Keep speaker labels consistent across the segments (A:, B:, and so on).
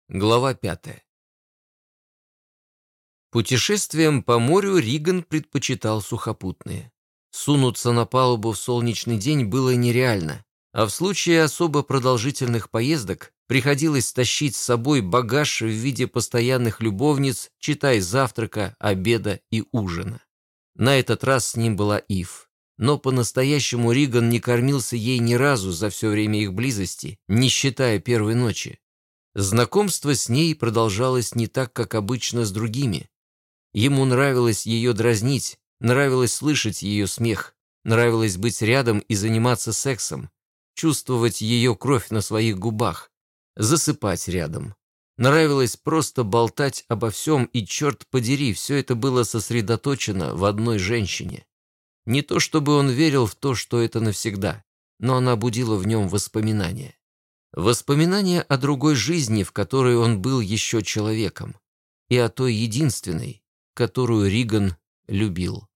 A: Глава 5. Путешествием по морю Риган предпочитал сухопутные. Сунуться на палубу в солнечный день было нереально, а в случае особо продолжительных поездок приходилось тащить с собой багаж в виде постоянных любовниц, читай завтрака, обеда и ужина. На этот раз с ним была Ив. Но по-настоящему Риган не кормился ей ни разу за все время их близости, не считая первой ночи. Знакомство с ней продолжалось не так, как обычно с другими. Ему нравилось ее дразнить, нравилось слышать ее смех, нравилось быть рядом и заниматься сексом, чувствовать ее кровь на своих губах, засыпать рядом. Нравилось просто болтать обо всем, и, черт подери, все это было сосредоточено в одной женщине. Не то чтобы он верил в то, что это навсегда, но она будила в нем воспоминания. Воспоминания о другой жизни, в которой он был еще человеком, и о той единственной, которую Риган любил.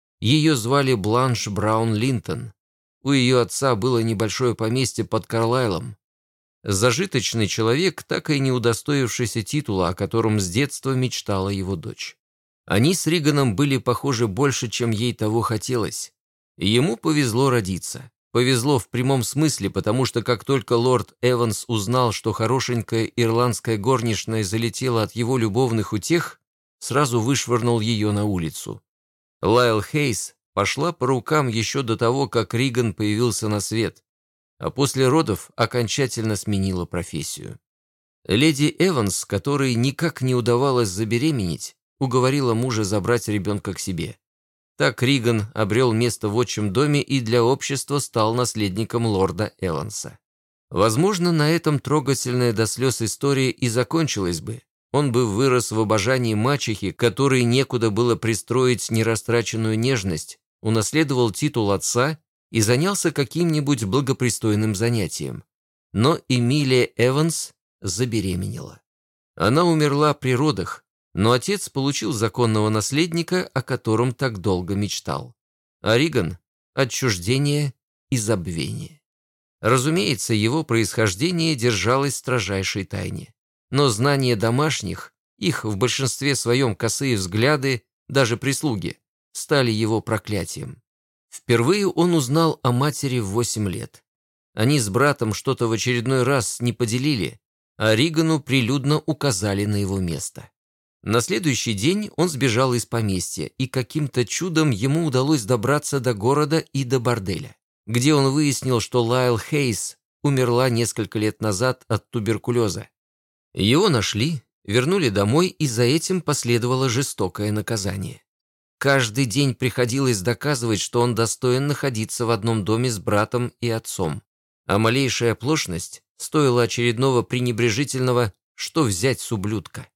A: Ее звали Бланш Браун Линтон. У ее отца было небольшое поместье под Карлайлом. Зажиточный человек, так и не удостоившийся титула, о котором с детства мечтала его дочь. Они с Риганом были похожи больше, чем ей того хотелось. Ему повезло родиться. Повезло в прямом смысле, потому что как только лорд Эванс узнал, что хорошенькая ирландская горничная залетела от его любовных утех, сразу вышвырнул ее на улицу. Лайл Хейс пошла по рукам еще до того, как Риган появился на свет, а после родов окончательно сменила профессию. Леди Эванс, которой никак не удавалось забеременеть, уговорила мужа забрать ребенка к себе. Так Риган обрел место в отчим доме и для общества стал наследником лорда Эванса. Возможно, на этом трогательная до слез история и закончилась бы. Он бы вырос в обожании мачехи, которой некуда было пристроить нерастраченную нежность, унаследовал титул отца и занялся каким-нибудь благопристойным занятием. Но Эмилия Эванс забеременела. Она умерла при родах, но отец получил законного наследника, о котором так долго мечтал. А Риган – отчуждение и забвение. Разумеется, его происхождение держалось в строжайшей тайне. Но знание домашних, их в большинстве своем косые взгляды, даже прислуги, стали его проклятием. Впервые он узнал о матери в 8 лет. Они с братом что-то в очередной раз не поделили, а Ригану прилюдно указали на его место. На следующий день он сбежал из поместья, и каким-то чудом ему удалось добраться до города и до борделя, где он выяснил, что Лайл Хейс умерла несколько лет назад от туберкулеза. Его нашли, вернули домой, и за этим последовало жестокое наказание. Каждый день приходилось доказывать, что он достоин находиться в одном доме с братом и отцом, а малейшая оплошность стоила очередного пренебрежительного «что взять с ублюдка?».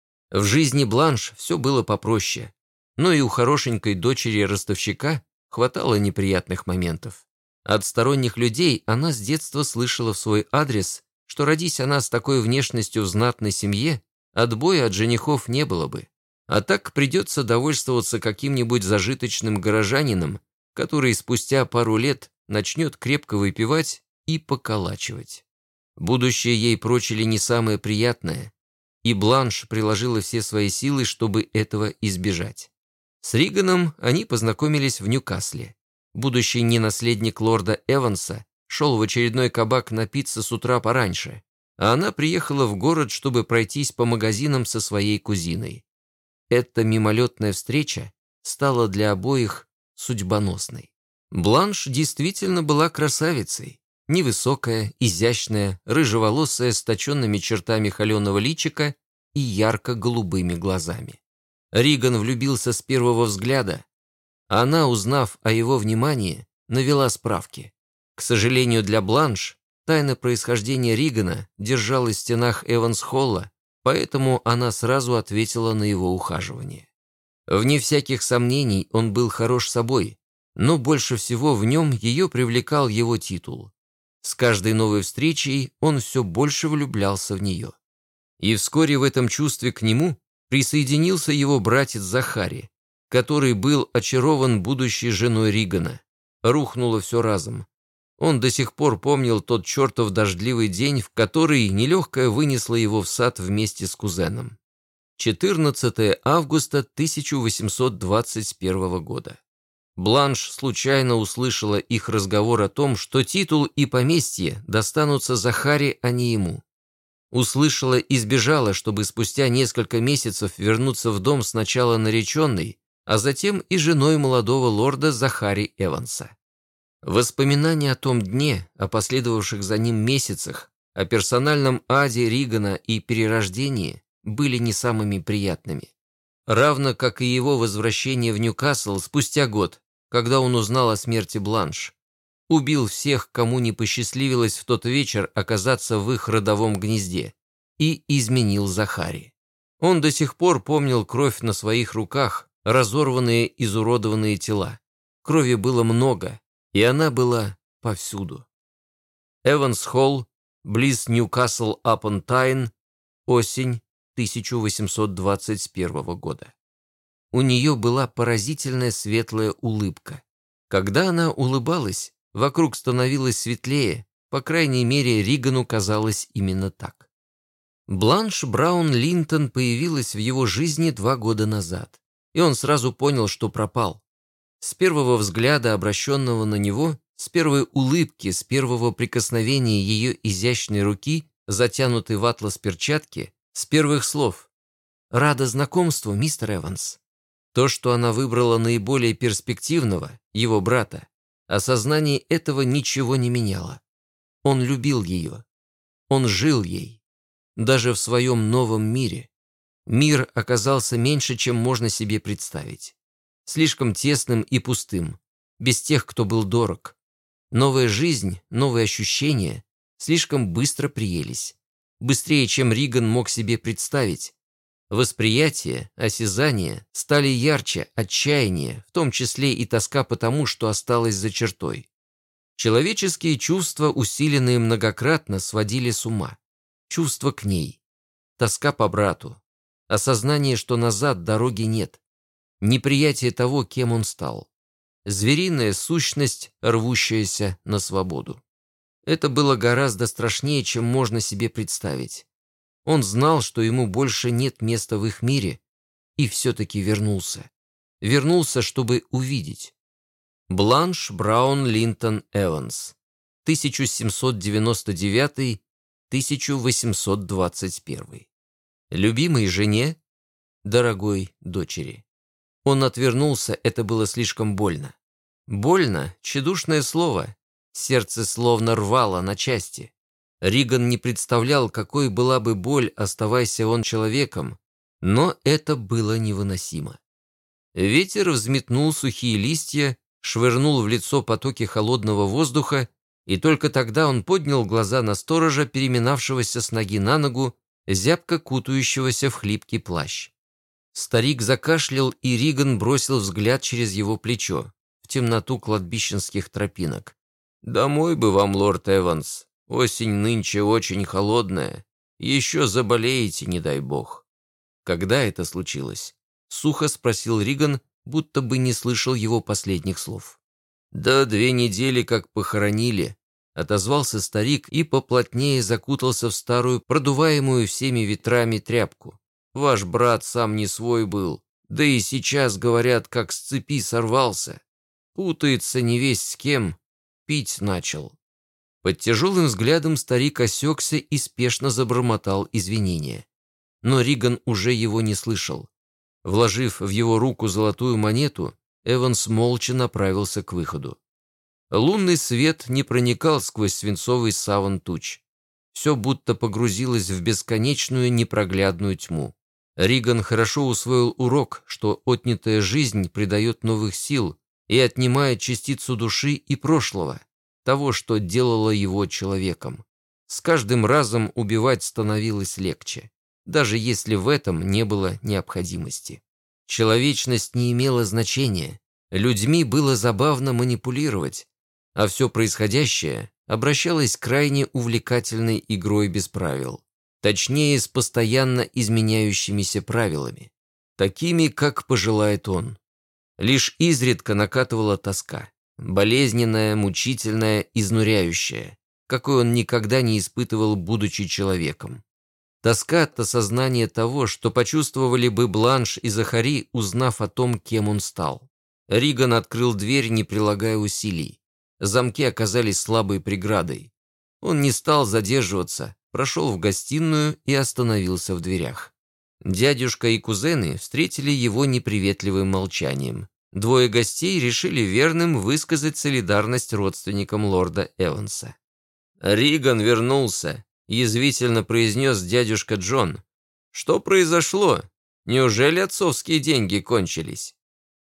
A: В жизни Бланш все было попроще, но и у хорошенькой дочери ростовщика хватало неприятных моментов. От сторонних людей она с детства слышала в свой адрес, что родись она с такой внешностью в знатной семье, отбоя от женихов не было бы. А так придется довольствоваться каким-нибудь зажиточным горожанином, который спустя пару лет начнет крепко выпивать и поколачивать. Будущее ей прочили не самое приятное, и Бланш приложила все свои силы, чтобы этого избежать. С Риганом они познакомились в Ньюкасле. Будущий ненаследник лорда Эванса шел в очередной кабак напиться с утра пораньше, а она приехала в город, чтобы пройтись по магазинам со своей кузиной. Эта мимолетная встреча стала для обоих судьбоносной. Бланш действительно была красавицей. Невысокая, изящная, рыжеволосая, с точенными чертами холеного личика и ярко-голубыми глазами. Риган влюбился с первого взгляда. Она, узнав о его внимании, навела справки. К сожалению для Бланш, тайна происхождения Ригана держалась в стенах Эванс-Холла, поэтому она сразу ответила на его ухаживание. Вне всяких сомнений он был хорош собой, но больше всего в нем ее привлекал его титул. С каждой новой встречей он все больше влюблялся в нее. И вскоре в этом чувстве к нему присоединился его братец Захари, который был очарован будущей женой Ригана. Рухнуло все разом. Он до сих пор помнил тот чертов дождливый день, в который нелегкая вынесла его в сад вместе с кузеном. 14 августа 1821 года. Бланш случайно услышала их разговор о том, что титул и поместье достанутся Захаре, а не ему. Услышала и сбежала, чтобы спустя несколько месяцев вернуться в дом сначала нареченной, а затем и женой молодого лорда Захари Эванса. Воспоминания о том дне, о последовавших за ним месяцах, о персональном аде Ригана и перерождении были не самыми приятными. Равно как и его возвращение в Ньюкасл спустя год, когда он узнал о смерти Бланш. Убил всех, кому не посчастливилось в тот вечер оказаться в их родовом гнезде, и изменил Захари. Он до сих пор помнил кровь на своих руках, разорванные, изуродованные тела. Крови было много, и она была повсюду. Эванс-Холл, близ Ньюкасл-апон-Тайн, осень 1821 года. У нее была поразительная светлая улыбка. Когда она улыбалась, вокруг становилось светлее, по крайней мере, Ригану казалось именно так. Бланш Браун Линтон появилась в его жизни 2 года назад, и он сразу понял, что пропал. С первого взгляда, обращенного на него, с первой улыбки, с первого прикосновения ее изящной руки, затянутой в атлас перчатки, с первых слов «Рада знакомству, мистер Эванс». То, что она выбрала наиболее перспективного, его брата, осознание этого ничего не меняло. Он любил ее. Он жил ей. Даже в своем новом мире. Мир оказался меньше, чем можно себе представить. Слишком тесным и пустым, без тех, кто был дорог. Новая жизнь, новые ощущения слишком быстро приелись. Быстрее, чем Риган мог себе представить. Восприятие, осязание стали ярче, отчаяние, в том числе и тоска по тому, что осталось за чертой. Человеческие чувства, усиленные многократно, сводили с ума. Чувства к ней. Тоска по брату. Осознание, что назад дороги нет. Неприятие того, кем он стал. Звериная сущность, рвущаяся на свободу. Это было гораздо страшнее, чем можно себе представить. Он знал, что ему больше нет места в их мире, и все-таки вернулся. Вернулся, чтобы увидеть. Бланш Браун Линтон Эванс, 1799-1821. Любимой жене, дорогой дочери. Он отвернулся, это было слишком больно. Больно — тщедушное слово. Сердце словно рвало на части. Риган не представлял, какой была бы боль, оставайся он человеком, но это было невыносимо. Ветер взметнул сухие листья, швырнул в лицо потоки холодного воздуха, и только тогда он поднял глаза на сторожа, переминавшегося с ноги на ногу, зябко кутающегося в хлипкий плащ. Старик закашлял, и Риган бросил взгляд через его плечо, в темноту кладбищенских тропинок. «Домой бы вам, лорд Эванс. Осень нынче очень холодная. Еще заболеете, не дай бог». «Когда это случилось?» — сухо спросил Риган, будто бы не слышал его последних слов. «Да 2 недели как похоронили», — отозвался старик и поплотнее закутался в старую, продуваемую всеми ветрами тряпку. «Ваш брат сам не свой был, да и сейчас, говорят, как с цепи сорвался. Путается невесть с кем, пить начал». Под тяжелым взглядом старик осекся и спешно забормотал извинения. Но Риган уже его не слышал. Вложив в его руку золотую монету, Эванс молча направился к выходу. Лунный свет не проникал сквозь свинцовый саван туч. Все будто погрузилось в бесконечную непроглядную тьму. Риган хорошо усвоил урок, что отнятая жизнь придает новых сил и отнимает частицу души и прошлого, того, что делало его человеком. С каждым разом убивать становилось легче, даже если в этом не было необходимости. Человечность не имела значения, людьми было забавно манипулировать, а все происходящее обращалось к крайне увлекательной игрой без правил, точнее, с постоянно изменяющимися правилами, такими, как пожелает он. Лишь изредка накатывала тоска. болезненная, мучительная, изнуряющая, какой он никогда не испытывал, будучи человеком. Тоска от осознания того, что почувствовали бы Бланш и Захари, узнав о том, кем он стал. Риган открыл дверь, не прилагая усилий. Замки оказались слабой преградой. Он не стал задерживаться, прошел в гостиную и остановился в дверях. Дядюшка и кузены встретили его неприветливым молчанием. Двое гостей решили верным высказать солидарность родственникам лорда Эванса. «Риган вернулся», — язвительно произнес дядюшка Джон. «Что произошло? Неужели отцовские деньги кончились?»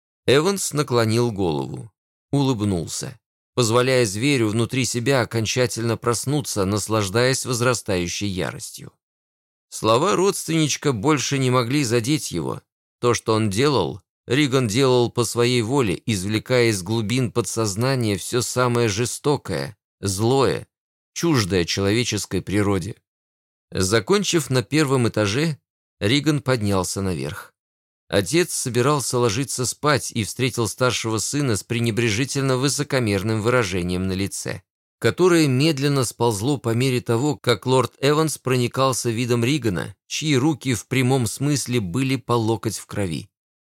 A: Эванс наклонил голову, улыбнулся, позволяя зверю внутри себя окончательно проснуться, наслаждаясь возрастающей яростью. Слова родственничка больше не могли задеть его. То, что он делал, Риган делал по своей воле, извлекая из глубин подсознания все самое жестокое, злое, чуждое человеческой природе. Закончив на первом этаже, Риган поднялся наверх. Отец собирался ложиться спать и встретил старшего сына с пренебрежительно высокомерным выражением на лице, которое медленно сползло по мере того, как лорд Эванс проникался видом Ригана, чьи руки в прямом смысле были по локоть в крови.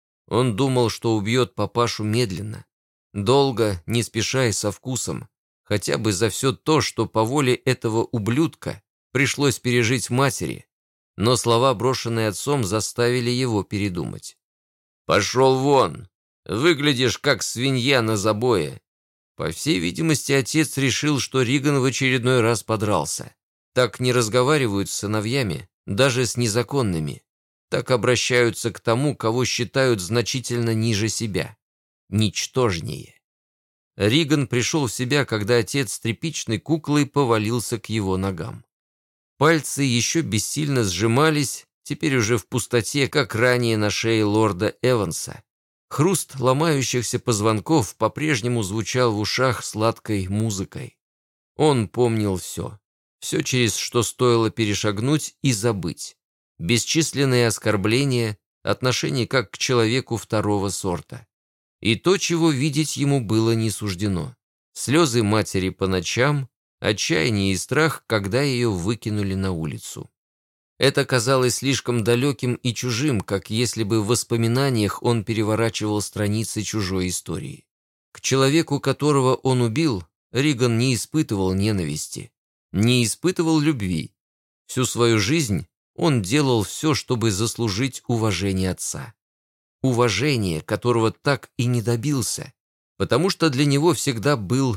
A: Он думал, что убьет папашу медленно, долго, не спеша и со вкусом, хотя бы за все то, что по воле этого ублюдка пришлось пережить матери, но слова, брошенные отцом, заставили его передумать. «Пошел вон! Выглядишь, как свинья на забое!» По всей видимости, отец решил, что Риган в очередной раз подрался. Так не разговаривают с сыновьями, даже с незаконными. Так обращаются к тому, кого считают значительно ниже себя. Ничтожнее. Риган пришел в себя, когда отец с тряпичной куклой повалился к его ногам. Пальцы еще бессильно сжимались, теперь уже в пустоте, как ранее на шее лорда Эванса. Хруст ломающихся позвонков по-прежнему звучал в ушах сладкой музыкой. Он помнил все. Все, через что стоило перешагнуть и забыть. Бесчисленные оскорбления, отношение как к человеку второго сорта. И то, чего видеть ему было не суждено. Слезы матери по ночам, отчаяние и страх, когда ее выкинули на улицу. Это казалось слишком далеким и чужим, как если бы в воспоминаниях он переворачивал страницы чужой истории. К человеку, которого он убил, Риган не испытывал ненависти, не испытывал любви. Всю свою жизнь он делал все, чтобы заслужить уважение отца. Уважение, которого так и не добился, потому что для него всегда был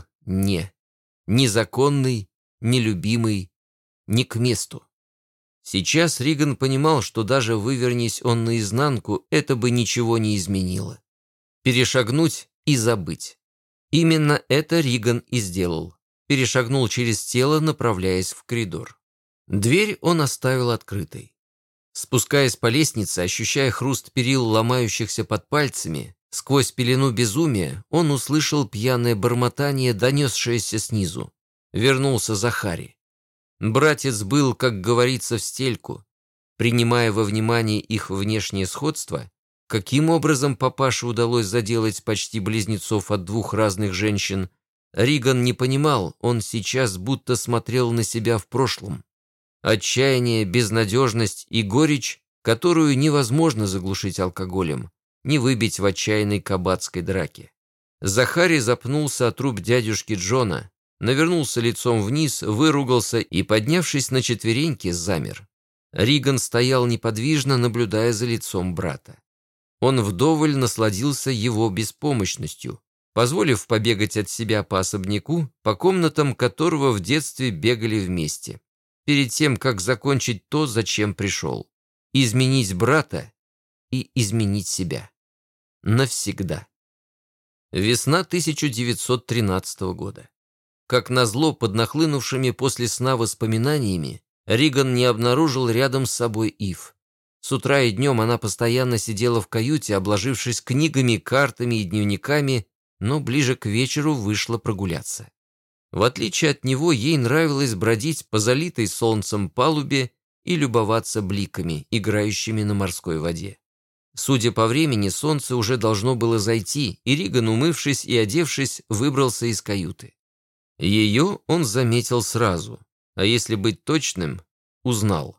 A: незаконный, нелюбимый, не к месту. Сейчас Риган понимал, что даже вывернись он наизнанку, это бы ничего не изменило. Перешагнуть и забыть. Именно это Риган и сделал. Перешагнул через тело, направляясь в коридор. Дверь он оставил открытой. Спускаясь по лестнице, ощущая хруст перил, ломающихся под пальцами, сквозь пелену безумия, он услышал пьяное бормотание, донесшееся снизу. Вернулся Захари. Братец был, как говорится, в стельку. Принимая во внимание их внешнее сходство, каким образом папаше удалось заделать почти близнецов от двух разных женщин, Риган не понимал, он сейчас будто смотрел на себя в прошлом. Отчаяние, безнадежность и горечь, которую невозможно заглушить алкоголем, не выбить в отчаянной кабацкой драке. Захари запнулся от труп дядюшки Джона, навернулся лицом вниз, выругался и, поднявшись на четвереньки, замер. Риган стоял неподвижно, наблюдая за лицом брата. Он вдоволь насладился его беспомощностью, позволив побегать от себя по особняку, по комнатам которого в детстве бегали вместе, перед тем, как закончить то, зачем пришел. Изменить брата и изменить себя. Навсегда. Весна 1913 года. Как назло, под нахлынувшими после сна воспоминаниями, Риган не обнаружил рядом с собой Ив. С утра и днем она постоянно сидела в каюте, обложившись книгами, картами и дневниками, но ближе к вечеру вышла прогуляться. В отличие от него, ей нравилось бродить по залитой солнцем палубе и любоваться бликами, играющими на морской воде. Судя по времени, солнце уже должно было зайти, и Риган, умывшись и одевшись, выбрался из каюты. Ее он заметил сразу, а если быть точным, узнал.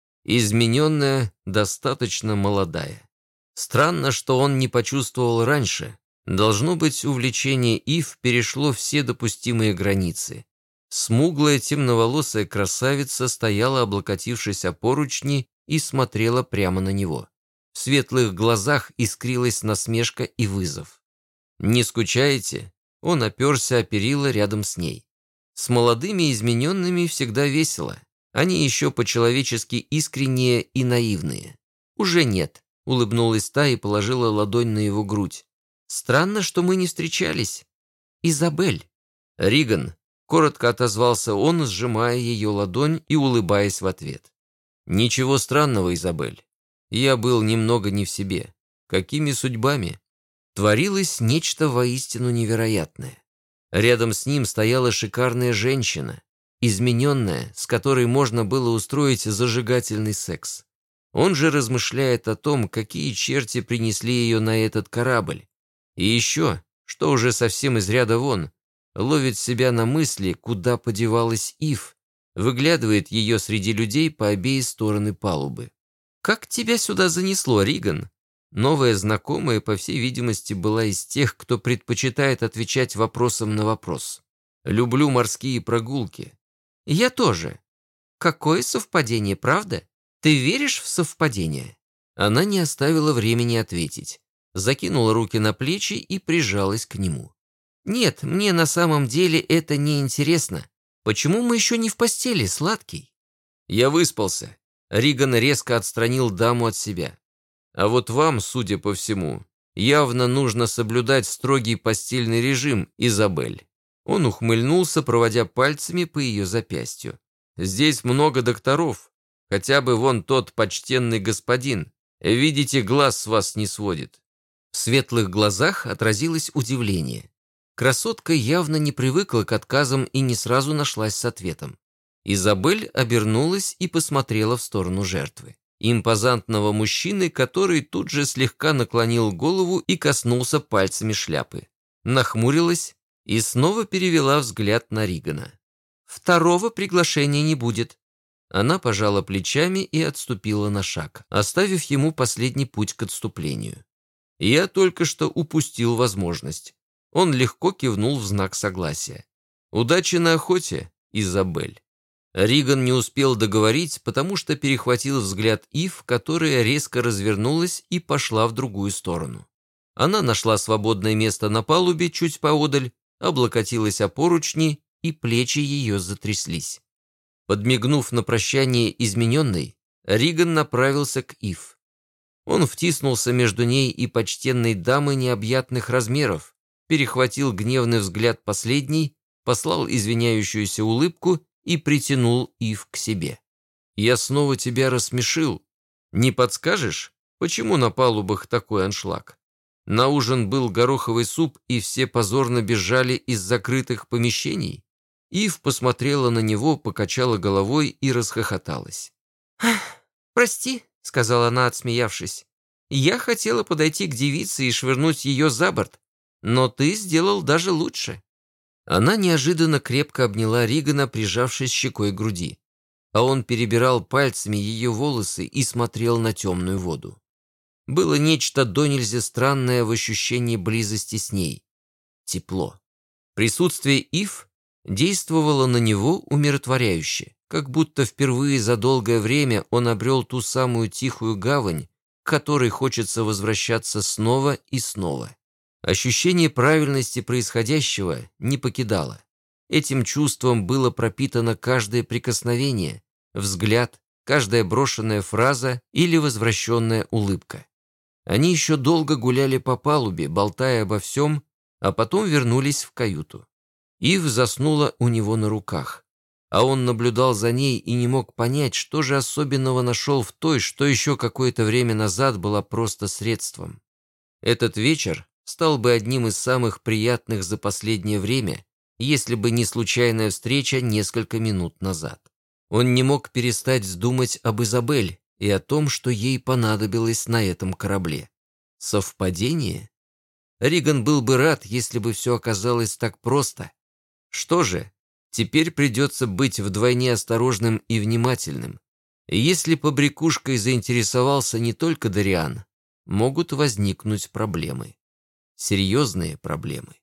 A: Измененная, достаточно молодая. Странно, что он не почувствовал раньше. Должно быть, увлечение Ив перешло все допустимые границы. Смуглая темноволосая красавица стояла, облокотившись о поручни, и смотрела прямо на него. В светлых глазах искрилась насмешка и вызов. «Не скучаете?» Он оперся о перила рядом с ней. С молодыми измененными всегда весело. Они еще по-человечески искренние и наивные. «Уже нет», — улыбнулась та и положила ладонь на его грудь. «Странно, что мы не встречались. Изабель». «Риган», — коротко отозвался он, сжимая ее ладонь и улыбаясь в ответ. «Ничего странного, Изабель. Я был немного не в себе. Какими судьбами?» Творилось нечто воистину невероятное. Рядом с ним стояла шикарная женщина, измененная, с которой можно было устроить зажигательный секс. Он же размышляет о том, какие черти принесли ее на этот корабль. И еще, что уже совсем из ряда вон, ловит себя на мысли, куда подевалась Ив, выглядывает ее среди людей по обеих стороны палубы. «Как тебя сюда занесло, Риган?» Новая знакомая, по всей видимости, была из тех, кто предпочитает отвечать вопросом на вопрос. «Люблю морские прогулки». «Я тоже». «Какое совпадение, правда? Ты веришь в совпадение?» Она не оставила времени ответить. Закинула руки на плечи и прижалась к нему. «Нет, мне на самом деле это не интересно. Почему мы еще не в постели, сладкий?» «Я выспался». Риган резко отстранил даму от себя. «А вот вам, судя по всему, явно нужно соблюдать строгий постельный режим, Изабель». Он ухмыльнулся, проводя пальцами по ее запястью. «Здесь много докторов. Хотя бы вон тот почтенный господин. Видите, глаз с вас не сводит». В светлых глазах отразилось удивление. Красотка явно не привыкла к отказам и не сразу нашлась с ответом. Изабель обернулась и посмотрела в сторону жертвы. Импозантного мужчины, который тут же слегка наклонил голову и коснулся пальцами шляпы. Нахмурилась и снова перевела взгляд на Ригана. «Второго приглашения не будет». Она пожала плечами и отступила на шаг, оставив ему последний путь к отступлению. «Я только что упустил возможность». Он легко кивнул в знак согласия. «Удачи на охоте, Изабель». Риган не успел договорить, потому что перехватил взгляд Ив, которая резко развернулась и пошла в другую сторону. Она нашла свободное место на палубе чуть поодаль, облокотилась о поручни, и плечи ее затряслись. Подмигнув на прощание измененной, Риган направился к Ив. Он втиснулся между ней и почтенной дамой необъятных размеров, перехватил гневный взгляд последней, послал извиняющуюся улыбку и притянул Ив к себе. «Я снова тебя рассмешил. Не подскажешь, почему на палубах такой аншлаг? На ужин был гороховый суп, и все позорно бежали из закрытых помещений?» Ив посмотрела на него, покачала головой и расхохоталась. «Прости», — сказала она, отсмеявшись. «Я хотела подойти к девице и швырнуть ее за борт, но ты сделал даже лучше». Она неожиданно крепко обняла Ригана, прижавшись щекой к груди, а он перебирал пальцами ее волосы и смотрел на темную воду. Было нечто донельзя странное в ощущении близости с ней. Тепло. Присутствие Ив действовало на него умиротворяюще, как будто впервые за долгое время он обрел ту самую тихую гавань, к которой хочется возвращаться снова и снова. Ощущение правильности происходящего не покидало. Этим чувством было пропитано каждое прикосновение, взгляд, каждая брошенная фраза или возвращенная улыбка. Они еще долго гуляли по палубе, болтая обо всем, а потом вернулись в каюту. Ив заснула у него на руках, а он наблюдал за ней и не мог понять, что же особенного нашел в той, что еще какое-то время назад была просто средством. Этот вечер стал бы одним из самых приятных за последнее время, если бы не случайная встреча несколько минут назад. Он не мог перестать думать об Изабель, и о том, что ей понадобилось на этом корабле. Совпадение? Риган был бы рад, если бы все оказалось так просто. Что же, теперь придется быть вдвойне осторожным и внимательным. Если побрякушкой заинтересовался не только Дариан, могут возникнуть проблемы. Серьезные проблемы.